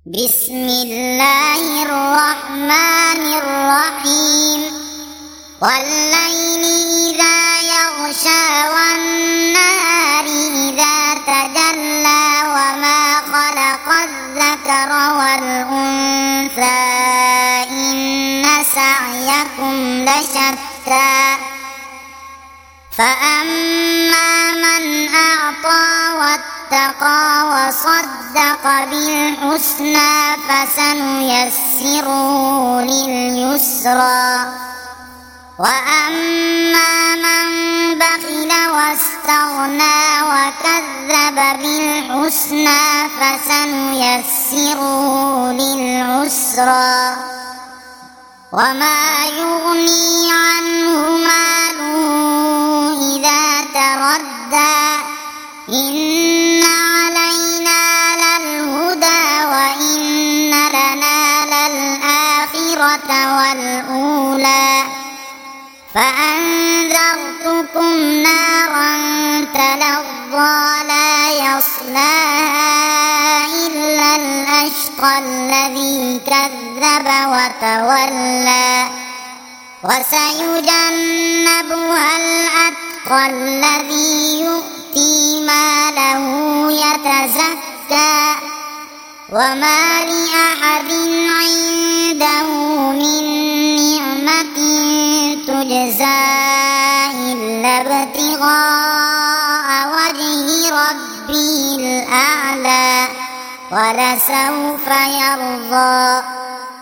بسم الله الرحمن الرحيم والليل إذا يغشى والنهار إذا تجلى وما خلق الذكر والأنثى إن سعيكم لشتى فأما من أعطى واتقى وصدق بالحسنى فسنيسره لليسرى وأما من بخل واستغنى وكذب بالحسنى فسنيسره للعسرى وما يغني عنه ماله إذا تردى إن علينا للهدى وإن لنا للآخرة والأولى فأنذرتكم نارا تلظى لا يصلاها إلا الأشقى الذي كذب وتولى وسيجنبها الأتقى الذي يؤتي ماله يتزكى وما لأحد عنده من نعمة تجزى إلا ابتغاء وجه ربه الأعلى ولسوف يرضى.